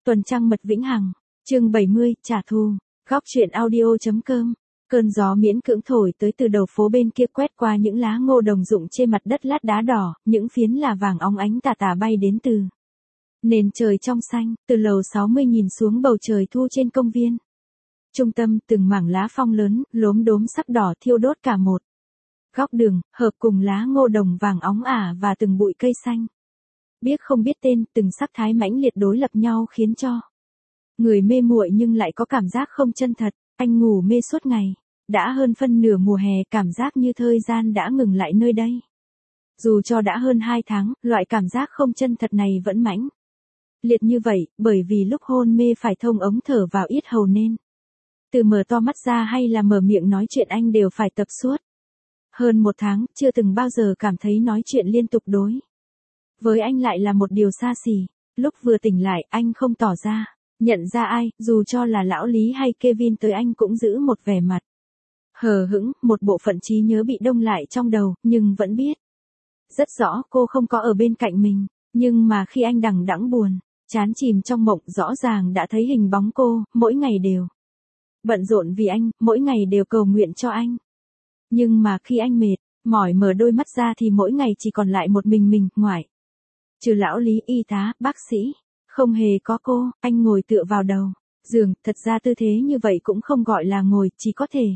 Tuần trăng mật vĩnh hằng, chương 70, trả thù. Góc truyện audio.com. Cơn gió miễn cưỡng thổi tới từ đầu phố bên kia quét qua những lá ngô đồng rụng trên mặt đất lát đá đỏ, những phiến là vàng óng ánh tà tà bay đến từ nền trời trong xanh, từ lầu 60 nhìn xuống bầu trời thu trên công viên. Trung tâm, từng mảng lá phong lớn, lốm đốm sắc đỏ thiêu đốt cả một góc đường, hợp cùng lá ngô đồng vàng óng ả và từng bụi cây xanh biếc không biết tên, từng sắc thái mãnh liệt đối lập nhau khiến cho người mê muội nhưng lại có cảm giác không chân thật. Anh ngủ mê suốt ngày, đã hơn phân nửa mùa hè, cảm giác như thời gian đã ngừng lại nơi đây. Dù cho đã hơn 2 tháng, loại cảm giác không chân thật này vẫn mãnh liệt như vậy, bởi vì lúc hôn mê phải thông ống thở vào yết hầu nên từ mở to mắt ra hay là mở miệng nói chuyện anh đều phải tập suốt. Hơn 1 tháng, chưa từng bao giờ cảm thấy nói chuyện liên tục đối với anh lại là một điều xa xỉ. Lúc vừa tỉnh lại, anh không tỏ ra nhận ra ai, dù cho là lão Lý hay Kevin tới anh cũng giữ một vẻ mặt hờ hững, một bộ phận trí nhớ bị đông lại trong đầu, nhưng vẫn biết rất rõ cô không có ở bên cạnh mình. Nhưng mà khi anh đằng đẵng buồn, chán chìm trong mộng, rõ ràng đã thấy hình bóng cô, mỗi ngày đều bận rộn vì anh, mỗi ngày đều cầu nguyện cho anh. Nhưng mà khi anh mệt, mỏi mở đôi mắt ra thì mỗi ngày chỉ còn lại một mình, ngoại trừ lão Lý, y tá, bác sĩ, không hề có cô. Anh ngồi tựa vào đầu giường, thật ra tư thế như vậy cũng không gọi là ngồi, chỉ có thể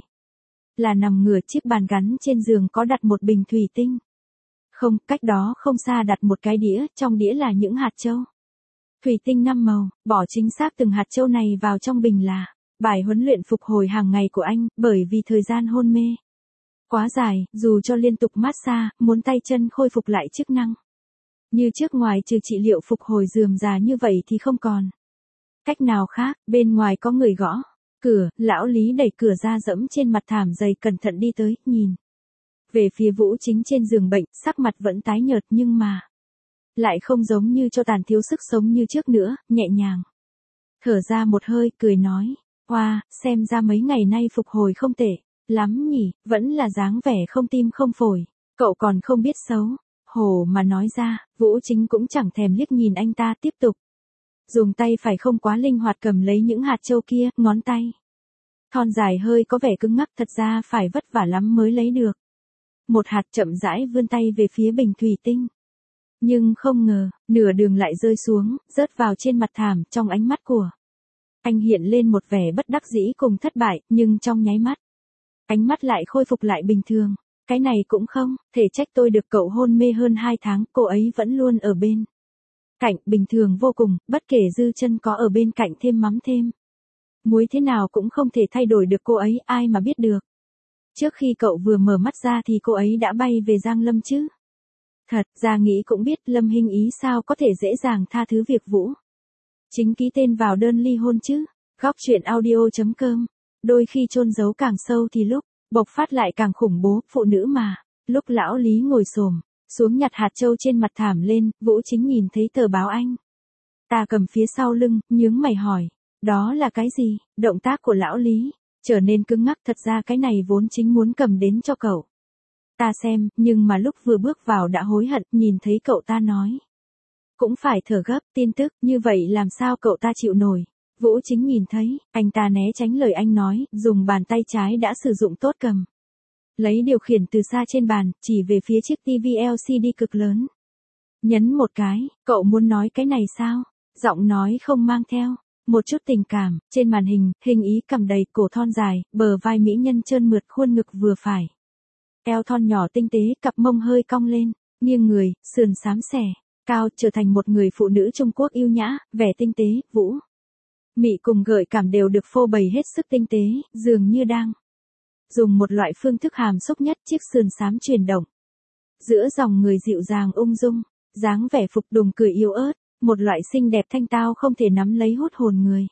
là nằm ngửa. Chiếc bàn gắn trên giường có đặt một bình thủy tinh. Không, cách đó không xa đặt một cái đĩa, trong đĩa là những hạt châu thủy tinh 5 màu, bỏ chính xác từng hạt châu này vào trong bình là bài huấn luyện phục hồi hàng ngày của anh, bởi vì thời gian hôn mê quá dài, dù cho liên tục massage, muốn tay chân khôi phục lại chức năng như trước, ngoài trừ trị liệu phục hồi rườm rà như vậy thì không còn cách nào khác. Bên ngoài có người gõ cửa, lão Lý đẩy cửa ra, dẫm trên mặt thảm dày, cẩn thận đi tới, nhìn về phía Vũ Chính trên giường bệnh, sắc mặt vẫn tái nhợt nhưng mà lại không giống như cho tàn thiếu sức sống như trước nữa, nhẹ nhàng thở ra một hơi, cười nói: "Wow, xem ra mấy ngày nay phục hồi không tệ lắm nhỉ, vẫn là dáng vẻ không tim không phổi, cậu còn không biết xấu hổ mà nói ra." Vũ Chính cũng chẳng thèm liếc nhìn anh ta, tiếp tục dùng tay phải không quá linh hoạt cầm lấy những hạt châu kia, ngón tay thon dài hơi có vẻ cứng ngắc, thật ra phải vất vả lắm mới lấy được một hạt, chậm rãi vươn tay về phía bình thủy tinh. Nhưng không ngờ, nửa đường lại rơi xuống, rớt vào trên mặt thảm. Trong ánh mắt của anh hiện lên một vẻ bất đắc dĩ cùng thất bại, nhưng trong nháy mắt, ánh mắt lại khôi phục lại bình thường. "Cái này cũng không thể trách tôi được, cậu hôn mê hơn 2 tháng, cô ấy vẫn luôn ở bên cạnh, bình thường vô cùng, bất kể Dư Chân có ở bên cạnh thêm mắm thêm muối thế nào cũng không thể thay đổi được cô ấy, ai mà biết được. Trước khi cậu vừa mở mắt ra thì cô ấy đã bay về Giang Lâm chứ." Thật ra nghĩ cũng biết Lâm Hinh Ý sao có thể dễ dàng tha thứ việc Vũ Chính ký tên vào đơn ly hôn chứ. Góc truyện audio.com. Đôi khi chôn giấu càng sâu thì lúc bộc phát lại càng khủng bố. Phụ nữ mà. Lúc lão Lý ngồi xổm xuống nhặt hạt châu trên mặt thảm lên, Vũ Chính nhìn thấy tờ báo anh ta cầm phía sau lưng, nhướng mày hỏi: "Đó là cái gì?" Động tác của lão Lý trở nên cứng ngắc. "Thật ra cái này vốn Chính muốn cầm đến cho cậu ta xem, nhưng mà lúc vừa bước vào đã hối hận." Nhìn thấy cậu ta nói cũng phải thở gấp, tin tức như vậy làm sao cậu ta chịu nổi. Vũ Chính nhìn thấy, anh ta né tránh lời anh nói, dùng bàn tay trái đã sử dụng tốt cầm lấy điều khiển từ xa trên bàn, chỉ về phía chiếc TV LCD cực lớn. Nhấn một cái: "Cậu muốn nói cái này sao?" Giọng nói không mang theo một chút tình cảm. Trên màn hình, Hình Ý cằm đầy, cổ thon dài, bờ vai mỹ nhân trơn mượt, khuôn ngực vừa phải, eo thon nhỏ tinh tế, cặp mông hơi cong lên, nghiêng người, sườn xám xẻ cao, trở thành một người phụ nữ Trung Quốc yêu nhã, vẻ tinh tế, vũ mị cùng gợi cảm đều được phô bày hết sức tinh tế, dường như đang dùng một loại phương thức hàm xúc nhất. Chiếc sườn xám chuyển động giữa dòng người dịu dàng ung dung, dáng vẻ phục đùng cười yếu ớt, một loại xinh đẹp thanh tao không thể nắm lấy hút hồn người.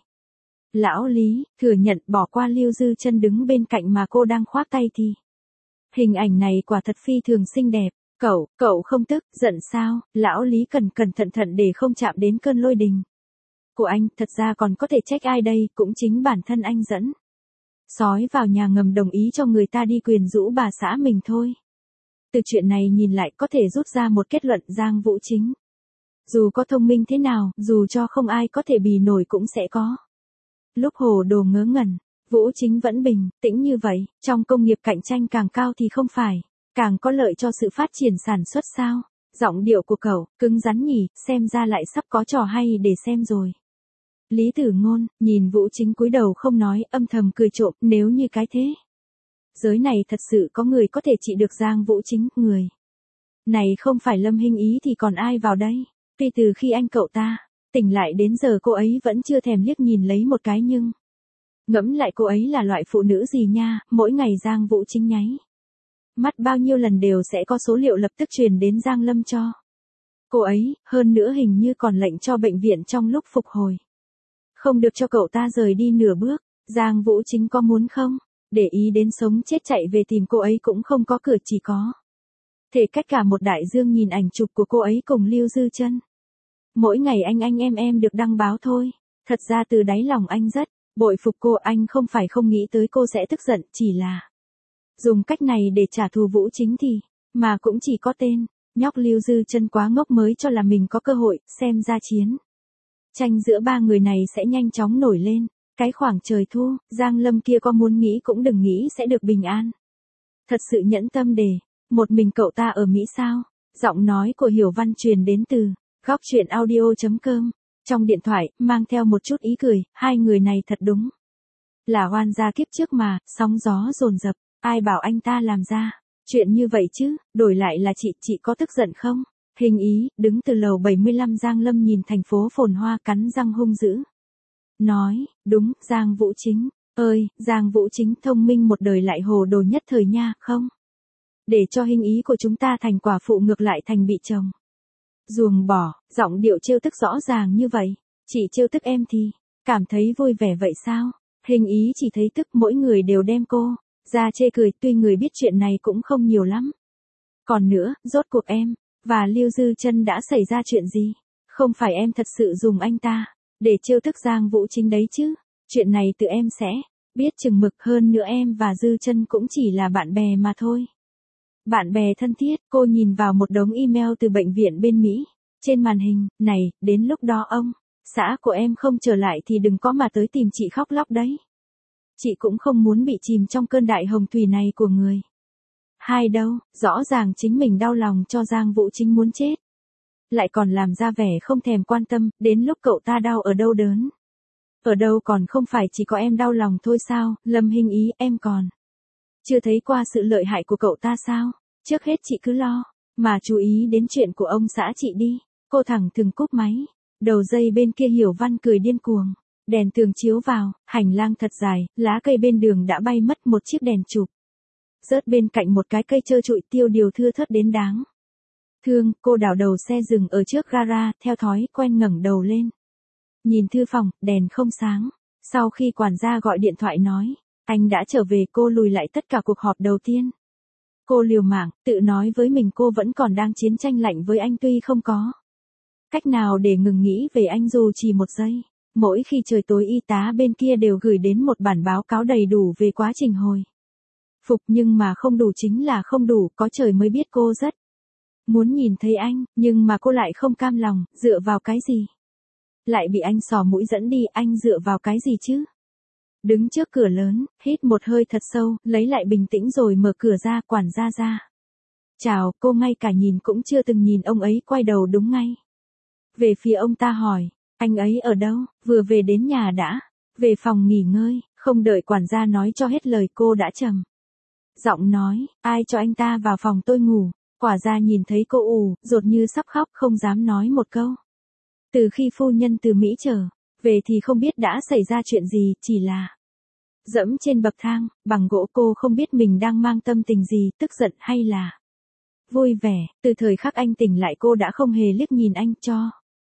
Lão Lý thừa nhận, bỏ qua Lưu Dư Chân đứng bên cạnh mà cô đang khoác tay thì hình ảnh này quả thật phi thường xinh đẹp. Cậu không tức giận sao?" Lão Lý cẩn thận để không chạm đến cơn lôi đình của anh. Thật ra còn có thể trách ai đây, cũng chính bản thân anh dẫn sói vào nhà ngầm đồng ý cho người ta đi quyến rũ bà xã mình thôi. Từ chuyện này nhìn lại có thể rút ra một kết luận: Giang Vũ Chính Dù có thông minh thế nào, dù cho không ai có thể bì nổi cũng sẽ có. Lúc Hồ Đồ ngớ ngẩn, Vũ Chính vẫn bình tĩnh như vậy, trong công nghiệp cạnh tranh càng cao thì không phải, càng có lợi cho sự phát triển sản xuất sao? Giọng điệu của cậu, cứng rắn nhỉ, xem ra lại sắp có trò hay để xem rồi. Lý Tử Ngôn, nhìn Vũ Chính cúi đầu không nói, âm thầm cười trộm, nếu như cái thế. Giới này thật sự có người có thể trị được Giang Vũ Chính, người. Này không phải Lâm Hinh Ý thì còn ai vào đây? Tuy từ khi anh cậu ta tỉnh lại đến giờ cô ấy vẫn chưa thèm liếc nhìn lấy một cái nhưng. Ngẫm lại cô ấy là loại phụ nữ gì nha, mỗi ngày Giang Vũ Chính nháy mắt bao nhiêu lần đều sẽ có số liệu lập tức truyền đến Giang Lâm cho cô ấy, hơn nữa hình như còn lệnh cho bệnh viện trong lúc phục hồi. Không được cho cậu ta rời đi nửa bước, Giang Vũ Chính có muốn không? Để ý đến sống chết chạy về tìm cô ấy cũng không có cửa, chỉ có thể cách cả một đại dương nhìn ảnh chụp của cô ấy cùng Lưu Dư Chân. Mỗi ngày anh em được đăng báo thôi. Thật ra từ đáy lòng anh rất bội phục cô, anh không phải không nghĩ tới cô sẽ tức giận, chỉ là dùng cách này để trả thù Vũ Chính thì, mà cũng chỉ có tên, nhóc Lưu Dư Chân quá ngốc mới cho là mình có cơ hội, xem ra chiến tranh giữa ba người này sẽ nhanh chóng nổi lên. Cái khoảng trời thu, Giang Lâm kia có muốn nghĩ cũng đừng nghĩ sẽ được bình an. Thật sự nhẫn tâm để một mình cậu ta ở Mỹ sao? Giọng nói của Hiểu Văn truyền đến từ góc truyện audio.com. Trong điện thoại, mang theo một chút ý cười, hai người này thật đúng là oan gia kiếp trước mà, sóng gió dồn dập, ai bảo anh ta làm ra chuyện như vậy chứ, đổi lại là chị có tức giận không? Hình Ý, đứng từ lầu 75 Giang Lâm nhìn thành phố phồn hoa cắn răng hung dữ. Nói, đúng, Giang Vũ Chính, ơi, Giang Vũ Chính thông minh một đời lại hồ đồ nhất thời nha, không? Để cho Hình Ý của chúng ta thành quả phụ ngược lại thành bị chồng ruồng bỏ, giọng điệu trêu tức rõ ràng như vậy. Chị trêu tức em thì cảm thấy vui vẻ vậy sao? Hình Ý chỉ thấy tức, mỗi người đều đem cô ra chê cười, tuy người biết chuyện này cũng không nhiều lắm. Còn nữa, rốt cuộc em và Lưu Dư Chân đã xảy ra chuyện gì? Không phải em thật sự dùng anh ta để trêu tức Giang Vũ Chính đấy chứ? Chuyện này tự em sẽ biết chừng mực, hơn nữa em và Dư Chân cũng chỉ là bạn bè mà thôi. Bạn bè thân thiết, cô nhìn vào một đống email từ bệnh viện bên Mỹ. Trên màn hình, này, đến lúc đó ông xã của em không trở lại thì đừng có mà tới tìm chị khóc lóc đấy. Chị cũng không muốn bị chìm trong cơn đại hồng thủy này của người hai đâu, rõ ràng chính mình đau lòng cho Giang Vũ Chính muốn chết. Lại còn làm ra vẻ không thèm quan tâm, đến lúc cậu ta đau ở đâu đớn. Ở đâu còn không phải chỉ có em đau lòng thôi sao, Lâm Hinh Ý, em còn chưa thấy qua sự lợi hại của cậu ta sao? Trước hết chị cứ lo mà chú ý đến chuyện của ông xã chị đi. Cô thẳng thừng cúp máy. Đầu dây bên kia Hiểu Văn cười điên cuồng. Đèn tường chiếu vào, hành lang thật dài, lá cây bên đường đã bay mất một chiếc đèn chụp. Rớt bên cạnh một cái cây trơ trụi tiêu điều thưa thớt đến đáng thương. Cô đảo đầu xe dừng ở trước gara, theo thói quen ngẩng đầu lên. Nhìn thư phòng, đèn không sáng. Sau khi quản gia gọi điện thoại nói anh đã trở về, cô lùi lại tất cả cuộc họp đầu tiên. Cô liều mạng, tự nói với mình cô vẫn còn đang chiến tranh lạnh với anh, tuy không có cách nào để ngừng nghĩ về anh dù chỉ một giây. Mỗi khi trời tối y tá bên kia đều gửi đến một bản báo cáo đầy đủ về quá trình hồi phục, nhưng mà không đủ chính là không đủ, có trời mới biết cô rất muốn nhìn thấy anh, nhưng mà cô lại không cam lòng, dựa vào cái gì? Lại bị anh xỏ mũi dẫn đi, anh dựa vào cái gì chứ? Đứng trước cửa lớn, hít một hơi thật sâu, lấy lại bình tĩnh rồi mở cửa ra, quản gia ra. Chào, cô ngay cả nhìn cũng chưa từng nhìn ông ấy, quay đầu đúng ngay về phía ông ta hỏi, anh ấy ở đâu? Vừa về đến nhà đã về phòng nghỉ ngơi. Không đợi quản gia nói cho hết lời, cô đã trầm giọng nói, ai cho anh ta vào phòng tôi ngủ? Quản gia nhìn thấy cô dột như sắp khóc, không dám nói một câu. Từ khi phu nhân từ Mỹ trở về thì không biết đã xảy ra chuyện gì, chỉ là dẫm trên bậc thang bằng gỗ, cô không biết mình đang mang tâm tình gì, tức giận hay là vui vẻ. Từ thời khắc anh tỉnh lại cô đã không hề liếc nhìn anh, cho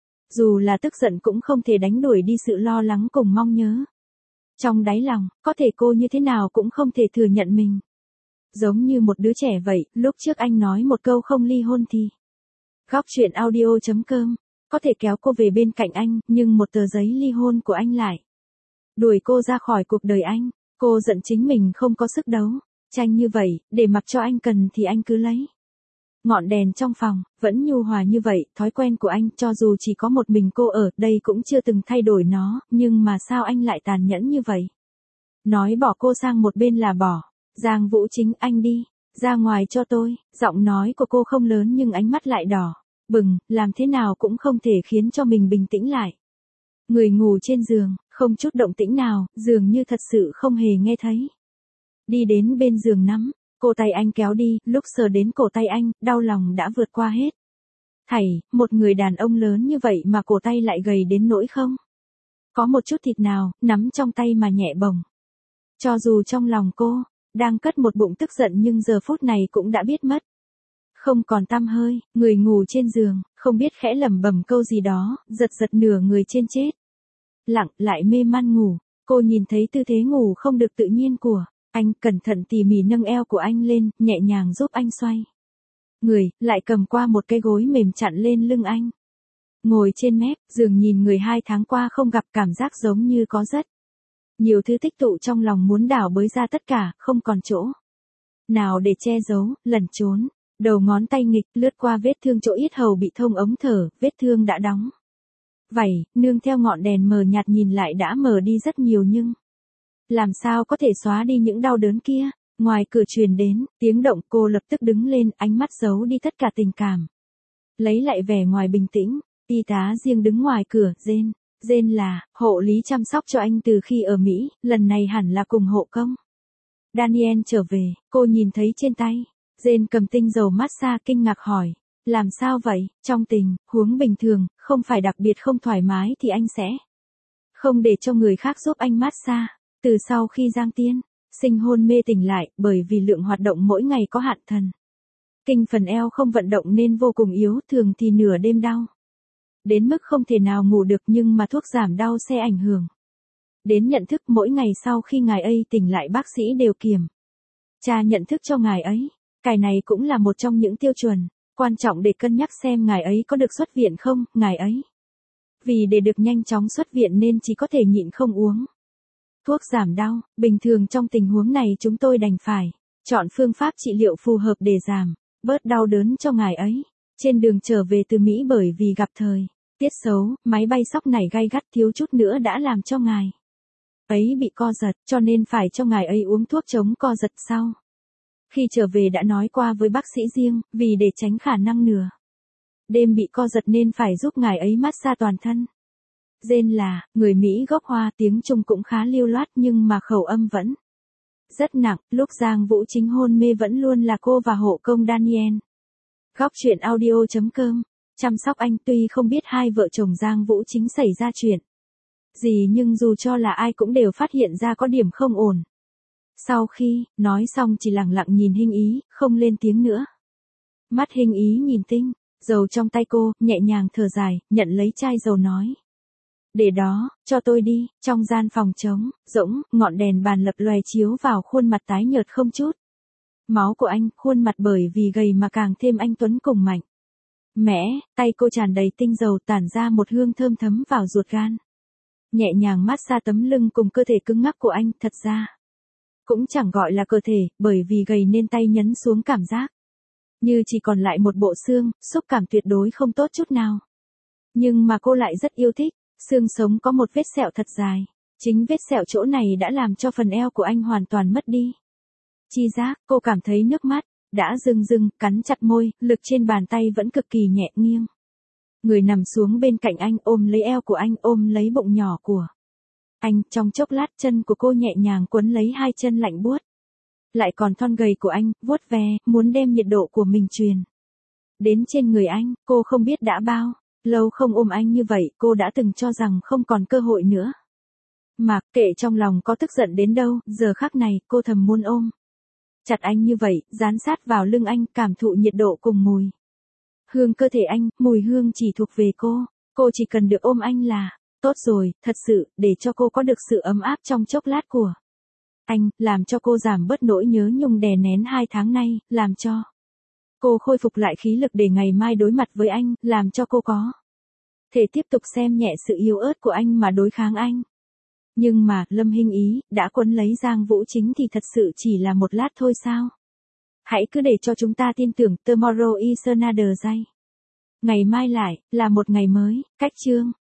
dù là tức giận cũng không thể đánh đuổi đi sự lo lắng cùng mong nhớ. Trong đáy lòng, có thể cô như thế nào cũng không thể thừa nhận mình giống như một đứa trẻ vậy. Lúc trước anh nói một câu không ly hôn thì góc truyện audio.com có thể kéo cô về bên cạnh anh, nhưng một tờ giấy ly hôn của anh lại đuổi cô ra khỏi cuộc đời anh. Cô giận chính mình không có sức đấu tranh như vậy, để mặc cho anh cần thì anh cứ lấy. Ngọn đèn trong phòng, vẫn nhu hòa như vậy, thói quen của anh, cho dù chỉ có một mình cô ở, đây cũng chưa từng thay đổi nó, nhưng mà sao anh lại tàn nhẫn như vậy? Nói bỏ cô sang một bên là bỏ. Giang Vũ Chính, anh đi, ra ngoài cho tôi. Giọng nói của cô không lớn nhưng ánh mắt lại đỏ bừng, làm thế nào cũng không thể khiến cho mình bình tĩnh lại. Người ngủ trên giường, không chút động tĩnh nào, dường như thật sự không hề nghe thấy. Đi đến bên giường nắm, cổ tay anh kéo đi, lúc sờ đến cổ tay anh, đau lòng đã vượt qua hết. Thảy, một người đàn ông lớn như vậy mà cổ tay lại gầy đến nỗi không có một chút thịt nào, nắm trong tay mà nhẹ bồng. Cho dù trong lòng cô đang cất một bụng tức giận nhưng giờ phút này cũng đã biết mất. Không còn tăm hơi, người ngủ trên giường, không biết khẽ lẩm bẩm câu gì đó, giật giật nửa người trên chết. Lặng lại mê man ngủ, cô nhìn thấy tư thế ngủ không được tự nhiên của anh, cẩn thận tỉ mỉ nâng eo của anh lên, nhẹ nhàng giúp anh xoay người, lại cầm qua một cái gối mềm chặn lên lưng anh. Ngồi trên mép, giường nhìn người 2 tháng qua không gặp, cảm giác giống như có rất nhiều thứ tích tụ trong lòng muốn đảo bới ra tất cả, không còn chỗ nào để che giấu, lẩn trốn. Đầu ngón tay nghịch lướt qua vết thương chỗ yết hầu bị thông ống thở, vết thương đã đóng vảy, nương theo ngọn đèn mờ nhạt nhìn lại đã mờ đi rất nhiều nhưng làm sao có thể xóa đi những đau đớn kia. Ngoài cửa truyền đến tiếng động, cô lập tức đứng lên, ánh mắt giấu đi tất cả tình cảm, lấy lại vẻ ngoài bình tĩnh. Y tá riêng đứng ngoài cửa, Jane là hộ lý chăm sóc cho anh từ khi ở Mỹ, lần này hẳn là cùng hộ công Daniel trở về. Cô nhìn thấy trên tay Jane cầm tinh dầu massage, kinh ngạc hỏi, làm sao vậy? Trong tình huống bình thường, không phải đặc biệt không thoải mái thì anh sẽ không để cho người khác giúp anh massage. Từ sau khi Giang Tiên Sinh hôn mê tỉnh lại, bởi vì lượng hoạt động mỗi ngày có hạn, thần kinh phần eo không vận động nên vô cùng yếu, thường thì nửa đêm đau đến mức không thể nào ngủ được, nhưng mà thuốc giảm đau sẽ ảnh hưởng đến nhận thức. Mỗi ngày sau khi ngài ấy tỉnh lại, bác sĩ đều kiểm tra nhận thức cho ngài ấy. Cái này cũng là một trong những tiêu chuẩn quan trọng để cân nhắc xem ngài ấy có được xuất viện không. Ngài ấy vì để được nhanh chóng xuất viện nên chỉ có thể nhịn không uống thuốc giảm đau. Bình thường trong tình huống này chúng tôi đành phải chọn phương pháp trị liệu phù hợp để giảm bớt đau đớn cho ngài ấy. Trên đường trở về từ Mỹ, bởi vì gặp thời tiết xấu, máy bay sóc này gay gắt, thiếu chút nữa đã làm cho ngài ấy bị co giật, cho nên phải cho ngài ấy uống thuốc chống co giật. Sau khi trở về đã nói qua với bác sĩ riêng, vì để tránh khả năng nửa đêm bị co giật nên phải giúp ngài ấy massage toàn thân. Jane là người Mỹ gốc Hoa, tiếng Trung cũng khá lưu loát nhưng mà khẩu âm vẫn rất nặng. Lúc Giang Vũ Chính hôn mê vẫn luôn là cô và hộ công Daniel. Góc chuyện audio.com chăm sóc anh. Tuy không biết hai vợ chồng Giang Vũ Chính xảy ra chuyện gì nhưng dù cho là ai cũng đều phát hiện ra có điểm không ổn. Sau khi nói xong chỉ lặng lặng nhìn Hinh Ý, không lên tiếng nữa. Mắt Hinh Ý nhìn tinh dầu trong tay cô, nhẹ nhàng thở dài, nhận lấy chai dầu nói, để đó, cho tôi đi. Trong gian phòng trống rỗng, ngọn đèn bàn lập lòe chiếu vào khuôn mặt tái nhợt không chút máu của anh, khuôn mặt bởi vì gầy mà càng thêm anh tuấn cùng mạnh mẽ. Tay cô tràn đầy tinh dầu, tản ra một hương thơm thấm vào ruột gan. Nhẹ nhàng massage tấm lưng cùng cơ thể cứng ngắc của anh. Thật ra cũng chẳng gọi là cơ thể, bởi vì gầy nên tay nhấn xuống cảm giác như chỉ còn lại một bộ xương, xúc cảm tuyệt đối không tốt chút nào. Nhưng mà cô lại rất yêu thích. Xương sống có một vết sẹo thật dài. Chính vết sẹo chỗ này đã làm cho phần eo của anh hoàn toàn mất đi chi giác. Cô cảm thấy nước mắt đã rưng rưng, cắn chặt môi, lực trên bàn tay vẫn cực kỳ nhẹ. Nghiêng người nằm xuống bên cạnh anh, ôm lấy eo của anh, ôm lấy bụng nhỏ của anh. Trong chốc lát chân của cô nhẹ nhàng quấn lấy hai chân lạnh buốt lại còn thon gầy của anh, vuốt ve, muốn đem nhiệt độ của mình truyền đến trên người anh. Cô không biết đã bao lâu không ôm anh như vậy, cô đã từng cho rằng không còn cơ hội nữa. Mặc kệ trong lòng có tức giận đến đâu, giờ khắc này, cô thầm muốn ôm chặt anh như vậy, dán sát vào lưng anh, cảm thụ nhiệt độ cùng mùi hương cơ thể anh. Mùi hương chỉ thuộc về cô chỉ cần được ôm anh là tốt rồi. Thật sự, để cho cô có được sự ấm áp trong chốc lát của anh, làm cho cô giảm bớt nỗi nhớ nhung đè nén 2 tháng nay, làm cho cô khôi phục lại khí lực để ngày mai đối mặt với anh, làm cho cô có thể tiếp tục xem nhẹ sự yếu ớt của anh mà đối kháng anh. Nhưng mà, Lâm Hinh Ý đã quấn lấy Giang Vũ Chính thì thật sự chỉ là một lát thôi sao? Hãy cứ để cho chúng ta tin tưởng, tomorrow is another day. Ngày mai lại, là một ngày mới, cách chương.